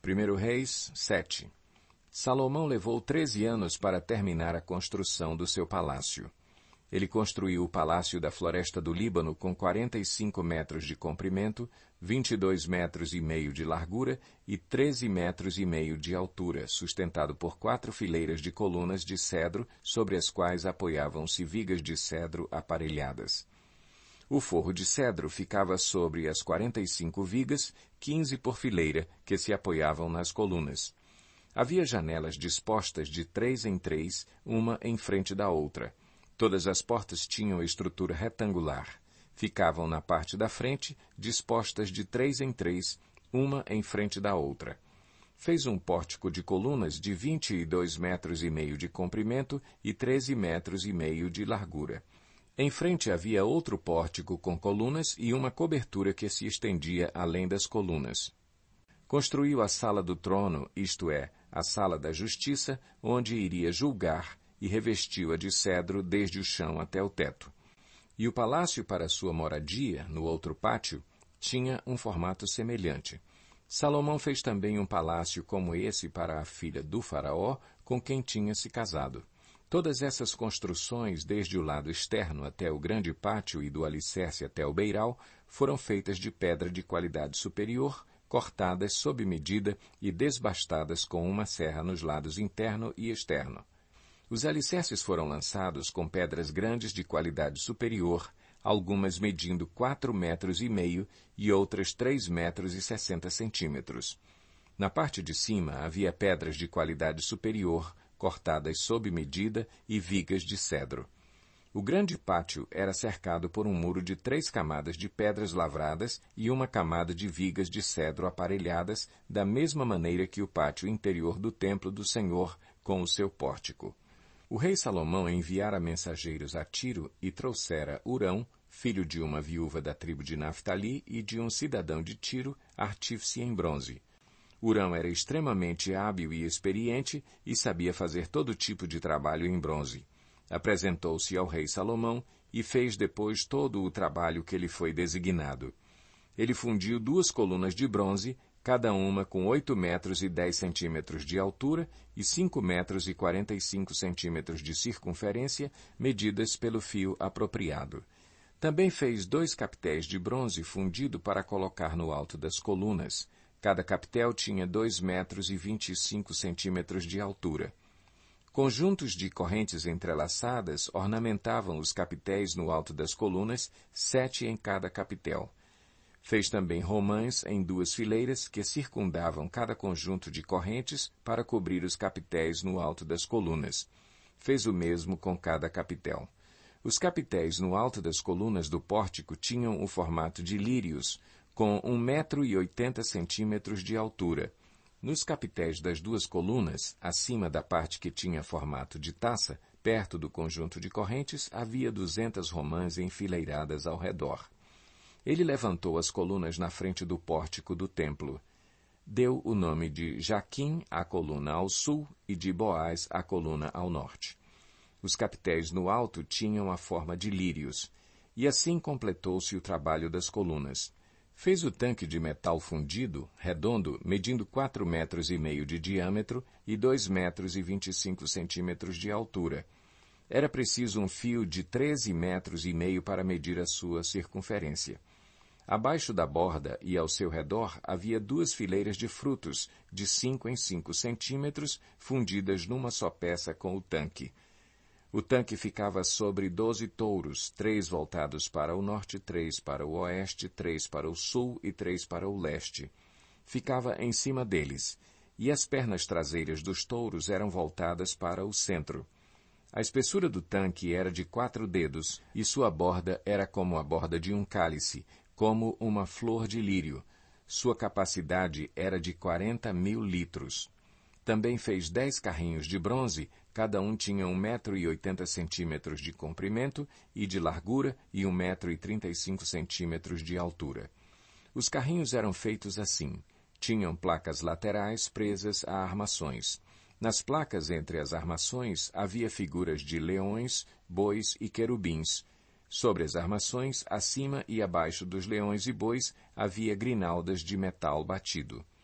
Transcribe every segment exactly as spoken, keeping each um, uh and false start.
primeiro Reis sete. Salomão levou treze anos para terminar a construção do seu palácio. Ele construiu o Palácio da Floresta do Líbano com quarenta e cinco metros de comprimento, vinte e dois metros e meio de largura e treze metros e meio de altura, sustentado por quatro fileiras de colunas de cedro sobre as quais apoiavam-se vigas de cedro aparelhadas. O forro de cedro ficava sobre as quarenta e cinco vigas, quinze por fileira, que se apoiavam nas colunas. Havia janelas dispostas de três em três, uma em frente da outra. Todas as portas tinham estrutura retangular. Ficavam na parte da frente, dispostas de três em três, uma em frente da outra. Fez um pórtico de colunas de vinte e dois metros e meio de comprimento e treze metros e meio de largura. Em frente havia outro pórtico com colunas e uma cobertura que se estendia além das colunas. Construiu a sala do trono, isto é, a sala da justiça, onde iria julgar, e revestiu-a de cedro desde o chão até o teto. E o palácio para sua moradia, no outro pátio, tinha um formato semelhante. Salomão fez também um palácio como esse para a filha do faraó, com quem tinha se casado. Todas essas construções, desde o lado externo até o grande pátio e do alicerce até o beiral, foram feitas de pedra de qualidade superior, cortadas sob medida e desbastadas com uma serra nos lados interno e externo. Os alicerces foram lançados com pedras grandes de qualidade superior, algumas medindo quatro metros e meio e outras três metros e sessenta centímetros. Na parte de cima havia pedras de qualidade superior, cortadas sob medida e vigas de cedro. O grande pátio era cercado por um muro de três camadas de pedras lavradas e uma camada de vigas de cedro aparelhadas, da mesma maneira que o pátio interior do templo do Senhor, com o seu pórtico. O rei Salomão enviara mensageiros a Tiro e trouxera Hurão, filho de uma viúva da tribo de Naftali e de um cidadão de Tiro, artífice em bronze. Hurão era extremamente hábil e experiente e sabia fazer todo tipo de trabalho em bronze. Apresentou-se ao rei Salomão e fez depois todo o trabalho que lhe foi designado. Ele fundiu duas colunas de bronze, cada uma com oito metros e dez centímetros de altura e cinco metros e quarenta e cinco centímetros de circunferência, medidas pelo fio apropriado. Também fez dois capitéis de bronze fundido para colocar no alto das colunas. Cada capitel tinha dois metros e vinte e cinco centímetros de altura. Conjuntos de correntes entrelaçadas ornamentavam os capitéis no alto das colunas, sete em cada capitel. Fez também romãs em duas fileiras que circundavam cada conjunto de correntes para cobrir os capitéis no alto das colunas. Fez o mesmo com cada capitel. Os capitéis no alto das colunas do pórtico tinham o formato de lírios, com um metro e oitenta centímetros de altura. Nos capitéis das duas colunas, acima da parte que tinha formato de taça, perto do conjunto de correntes, havia duzentas romãs enfileiradas ao redor. Ele levantou as colunas na frente do pórtico do templo. Deu o nome de Jaquim à coluna ao sul e de Boaz à coluna ao norte. Os capitéis no alto tinham a forma de lírios, e assim completou-se o trabalho das colunas. Fez o tanque de metal fundido, redondo, medindo quatro metros e meio de diâmetro e dois metros e vinte e cinco centímetros de altura. Era preciso um fio de treze metros e meio para medir a sua circunferência. Abaixo da borda e ao seu redor havia duas fileiras de frutos, de cinco em cinco centímetros, fundidas numa só peça com o tanque. O tanque ficava sobre doze touros, três voltados para o norte, três para o oeste, três para o sul e três para o leste. Ficava em cima deles, e as pernas traseiras dos touros eram voltadas para o centro. A espessura do tanque era de quatro dedos, e sua borda era como a borda de um cálice, como uma flor de lírio. Sua capacidade era de quarenta mil litros. Também fez dez carrinhos de bronze, cada um tinha um metro e oitenta centímetros de comprimento e de largura e um metro e trinta e cinco centímetros de altura. Os carrinhos eram feitos assim. Tinham placas laterais presas a armações. Nas placas entre as armações havia figuras de leões, bois e querubins. Sobre as armações, acima e abaixo dos leões e bois, havia grinaldas de metal batido.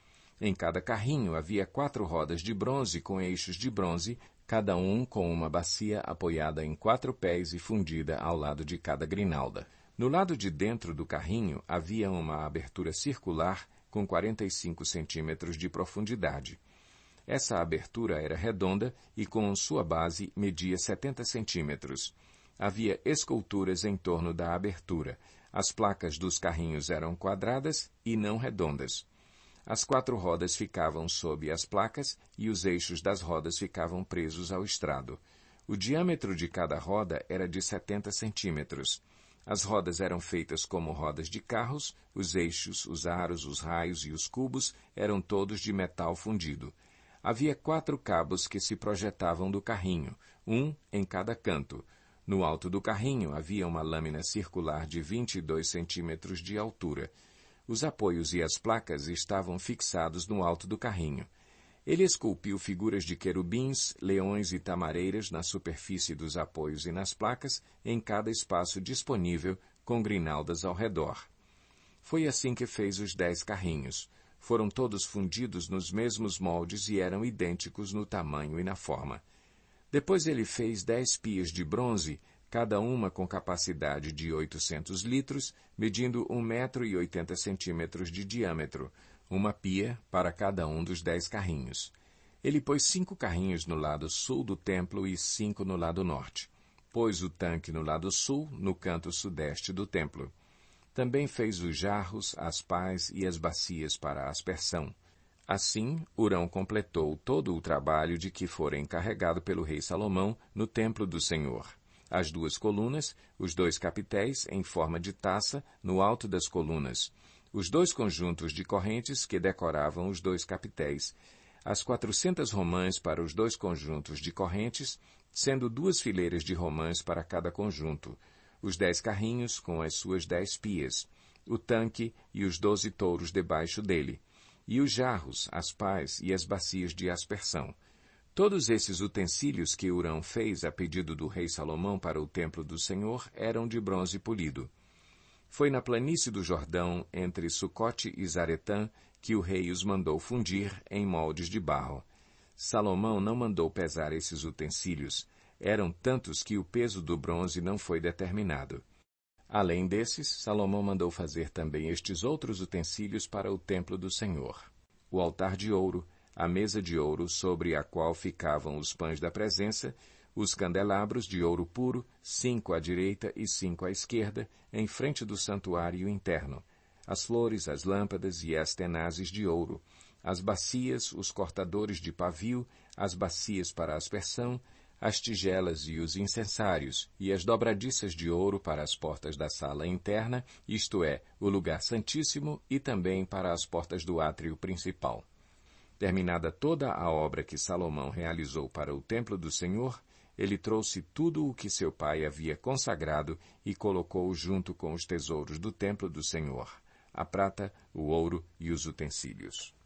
Em cada carrinho havia quatro rodas de bronze com eixos de bronze, cada um com uma bacia apoiada em quatro pés e fundida ao lado de cada grinalda. No lado de dentro do carrinho havia uma abertura circular com quarenta e cinco centímetros de profundidade. Essa abertura era redonda e, com sua base, media setenta centímetros. Havia esculturas em torno da abertura. As placas dos carrinhos eram quadradas e não redondas. As quatro rodas ficavam sob as placas e os eixos das rodas ficavam presos ao estrado. O diâmetro de cada roda era de setenta centímetros. As rodas eram feitas como rodas de carros, os eixos, os aros, os raios e os cubos eram todos de metal fundido. Havia quatro cabos que se projetavam do carrinho, um em cada canto. No alto do carrinho havia uma lâmina circular de vinte e dois centímetros de altura. Os apoios e as placas estavam fixados no alto do carrinho. Ele esculpiu figuras de querubins, leões e tamareiras na superfície dos apoios e nas placas, em cada espaço disponível, com grinaldas ao redor. Foi assim que fez os dez carrinhos. Foram todos fundidos nos mesmos moldes e eram idênticos no tamanho e na forma. Depois ele fez dez pias de bronze, cada uma com capacidade de oitocentos litros, medindo um metro e oitenta centímetros de diâmetro, uma pia para cada um dos dez carrinhos. Ele pôs cinco carrinhos no lado sul do templo e cinco no lado norte. Pôs o tanque no lado sul, no canto sudeste do templo. Também fez os jarros, as pás e as bacias para a aspersão. Assim, Hurão completou todo o trabalho de que fora encarregado pelo rei Salomão no templo do Senhor. As duas colunas, os dois capitéis em forma de taça no alto das colunas, os dois conjuntos de correntes que decoravam os dois capitéis, as quatrocentas romãs para os dois conjuntos de correntes, sendo duas fileiras de romãs para cada conjunto, os dez carrinhos com as suas dez pias, o tanque e os doze touros debaixo dele, e os jarros, as pás e as bacias de aspersão. Todos esses utensílios que Hurão fez a pedido do rei Salomão para o templo do Senhor eram de bronze polido. Foi na planície do Jordão, entre Sucote e Zaretã, que o rei os mandou fundir em moldes de barro. Salomão não mandou pesar esses utensílios. Eram tantos que o peso do bronze não foi determinado. Além desses, Salomão mandou fazer também estes outros utensílios para o templo do Senhor: o altar de ouro, a mesa de ouro sobre a qual ficavam os pães da presença, os candelabros de ouro puro, cinco à direita e cinco à esquerda, em frente do santuário interno, as flores, as lâmpadas e as tenazes de ouro, as bacias, os cortadores de pavio, as bacias para aspersão, as tigelas e os incensários, e as dobradiças de ouro para as portas da sala interna, isto é, o lugar santíssimo, e também para as portas do átrio principal. Terminada toda a obra que Salomão realizou para o templo do Senhor, ele trouxe tudo o que seu pai havia consagrado e colocou junto com os tesouros do templo do Senhor: a prata, o ouro e os utensílios.